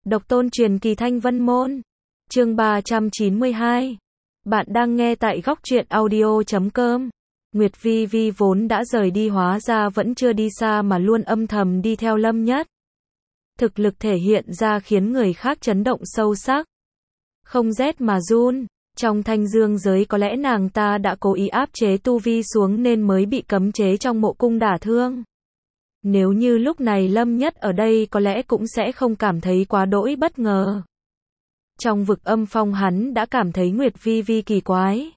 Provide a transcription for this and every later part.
Độc tôn truyền kỳ Thanh Vân Môn. Chương 392. Bạn đang nghe tại góc truyện audio.com. Nguyệt Vi Vi vốn đã rời đi hóa ra vẫn chưa đi xa mà luôn âm thầm đi theo Lâm Nhất. Thực lực thể hiện ra khiến người khác chấn động sâu sắc. Không rét mà run. Trong thanh dương giới có lẽ nàng ta đã cố ý áp chế tu vi xuống nên mới bị cấm chế trong mộ cung đả thương. Nếu như lúc này Lâm Nhất ở đây có lẽ cũng sẽ không cảm thấy quá đỗi bất ngờ. Trong vực âm phong hắn đã cảm thấy Nguyệt Vi Vi kỳ quái.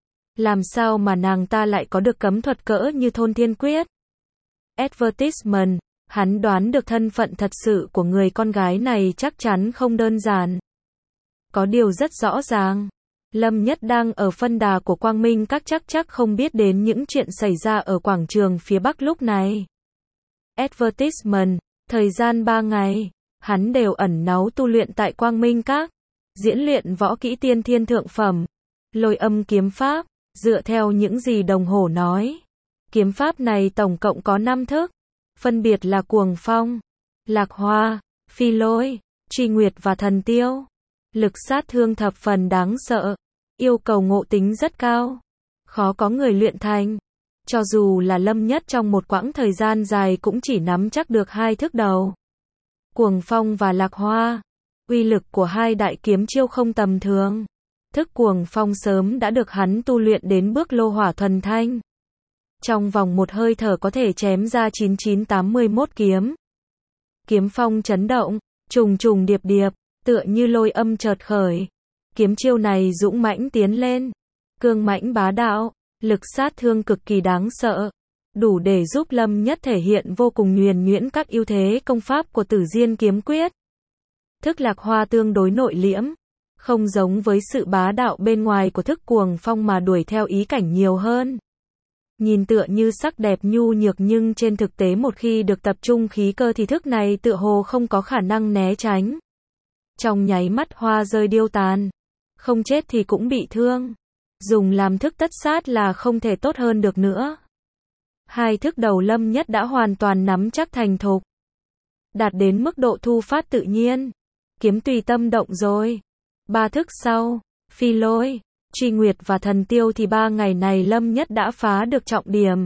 Làm sao mà nàng ta lại có được cấm thuật cỡ như thôn thiên quyết? Advertisement, hắn đoán được thân phận thật sự của người con gái này chắc chắn không đơn giản. Có điều rất rõ ràng. Lâm Nhất đang ở phân đà của Quang Minh Các chắc không biết đến những chuyện xảy ra ở quảng trường phía Bắc lúc này. Advertisement, thời gian 3 ngày, hắn đều ẩn náu tu luyện tại Quang Minh Các, diễn luyện võ kỹ tiên thiên thượng phẩm, Lôi Âm kiếm pháp, dựa theo những gì đồng hồ nói. Kiếm pháp này tổng cộng có 5 thức, phân biệt là Cuồng Phong, Lạc Hoa, Phi Lôi, Truy Nguyệt và Thần Tiêu. Lực sát thương thập phần đáng sợ, yêu cầu ngộ tính rất cao, khó có người luyện thành. Cho dù là Lâm Nhất trong một quãng thời gian dài cũng chỉ nắm chắc được 2 thức đầu. Cuồng Phong và Lạc Hoa, uy lực của hai đại kiếm chiêu không tầm thường. Thức Cuồng Phong sớm đã được hắn tu luyện đến bước lô hỏa thuần thanh. Trong vòng một hơi thở có thể chém ra 9981 kiếm. Kiếm phong chấn động, trùng trùng điệp điệp, tựa như lôi âm chợt khởi. Kiếm chiêu này dũng mãnh tiến lên, cương mãnh bá đạo, lực sát thương cực kỳ đáng sợ, đủ để giúp Lâm Nhất thể hiện vô cùng nhuần nhuyễn các ưu thế công pháp của Tử Diên kiếm quyết. Thức Lạc Hoa tương đối nội liễm, không giống với sự bá đạo bên ngoài của thức Cuồng Phong mà đuổi theo ý cảnh nhiều hơn. Nhìn tựa như sắc đẹp nhu nhược nhưng trên thực tế một khi được tập trung khí cơ thì thức này tựa hồ không có khả năng né tránh. Trong nháy mắt hoa rơi điêu tàn, không chết thì cũng bị thương. Dùng làm thức tất sát là không thể tốt hơn được nữa. 2 thức đầu Lâm Nhất đã hoàn toàn nắm chắc thành thục, đạt đến mức độ thu phát tự nhiên, kiếm tùy tâm động rồi. 3 thức sau, Phi Lôi, Truy Nguyệt và Thần Tiêu thì 3 ngày này Lâm Nhất đã phá được trọng điểm.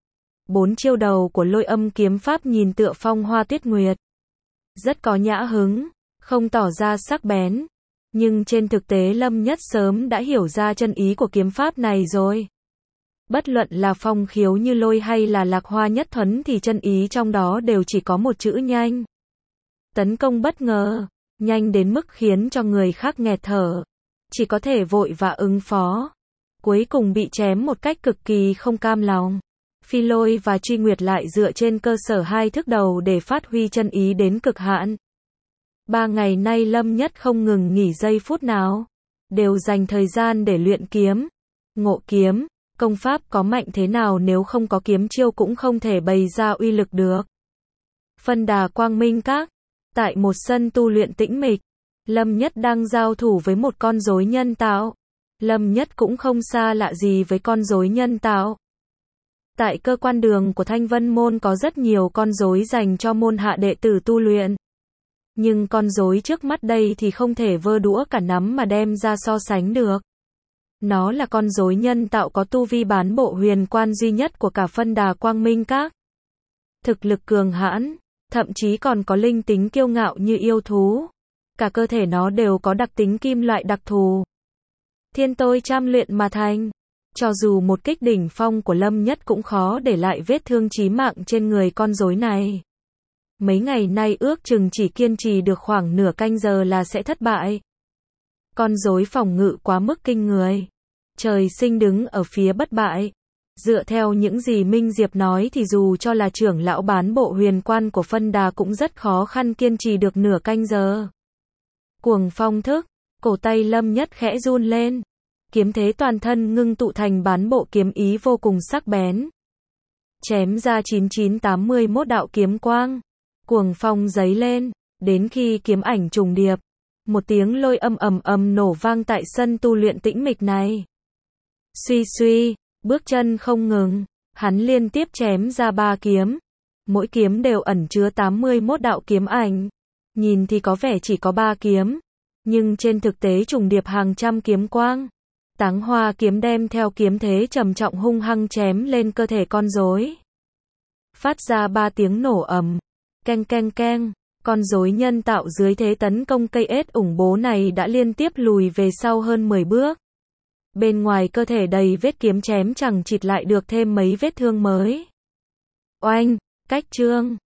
4 chiêu đầu của Lôi Âm kiếm pháp nhìn tựa phong hoa tuyết nguyệt, rất có nhã hứng, không tỏ ra sắc bén. Nhưng trên thực tế Lâm Nhất sớm đã hiểu ra chân ý của kiếm pháp này rồi. Bất luận là phong khiếu như lôi hay là Lạc Hoa nhất thuấn thì chân ý trong đó đều chỉ có một chữ nhanh. Tấn công bất ngờ, nhanh đến mức khiến cho người khác nghẹt thở, chỉ có thể vội và ứng phó. Cuối cùng bị chém một cách cực kỳ không cam lòng. Phi Lôi và Truy Nguyệt lại dựa trên cơ sở 2 thức đầu để phát huy chân ý đến cực hạn. 3 ngày nay Lâm Nhất không ngừng nghỉ giây phút nào, đều dành thời gian để luyện kiếm, ngộ kiếm. Công pháp có mạnh thế nào nếu không có kiếm chiêu cũng không thể bày ra uy lực được. Phân đà Quang Minh Các, tại một sân tu luyện tĩnh mịch, Lâm Nhất đang giao thủ với một con rối nhân tạo. Lâm Nhất cũng không xa lạ gì với con rối nhân tạo. Tại cơ quan đường của Thanh Vân Môn có rất nhiều con rối dành cho môn hạ đệ tử tu luyện. Nhưng con rối trước mắt đây thì không thể vơ đũa cả nắm mà đem ra so sánh được. Nó là con rối nhân tạo có tu vi bán bộ huyền quan duy nhất của cả phân đà Quang Minh Các. Thực lực cường hãn, thậm chí còn có linh tính kiêu ngạo như yêu thú. Cả cơ thể nó đều có đặc tính kim loại đặc thù. Thiên tôi trăm luyện mà thành. Cho dù một kích đỉnh phong của Lâm Nhất cũng khó để lại vết thương chí mạng trên người con rối này. Mấy ngày nay ước chừng chỉ kiên trì được khoảng nửa canh giờ là sẽ thất bại. Con rối phòng ngự quá mức kinh người. Trời sinh đứng ở phía bất bại. Dựa theo những gì Minh Diệp nói thì dù cho là trưởng lão bán bộ huyền quan của phân đà cũng rất khó khăn kiên trì được nửa canh giờ. Cuồng Phong thức, cổ tay Lâm Nhất khẽ run lên. Kiếm thế toàn thân ngưng tụ thành bán bộ kiếm ý vô cùng sắc bén. Chém ra 9981 đạo kiếm quang. Cuồng phong giấy lên, đến khi kiếm ảnh trùng điệp, một tiếng lôi âm ầm ầm nổ vang tại sân tu luyện tĩnh mịch này. Suy suy, bước chân không ngừng, hắn liên tiếp chém ra 3 kiếm, mỗi kiếm đều ẩn chứa 81 đạo kiếm ảnh. Nhìn thì có vẻ chỉ có 3 kiếm, nhưng trên thực tế trùng điệp hàng trăm kiếm quang. Táng Hoa kiếm đem theo kiếm thế trầm trọng hung hăng chém lên cơ thể con rối. Phát ra 3 tiếng nổ ầm, keng keng keng, con rối nhân tạo dưới thế tấn công cây ếch ủng bố này đã liên tiếp lùi về sau hơn 10 bước. Bên ngoài cơ thể đầy vết kiếm chém chẳng chịt lại được thêm mấy vết thương mới. Oanh, cách trương.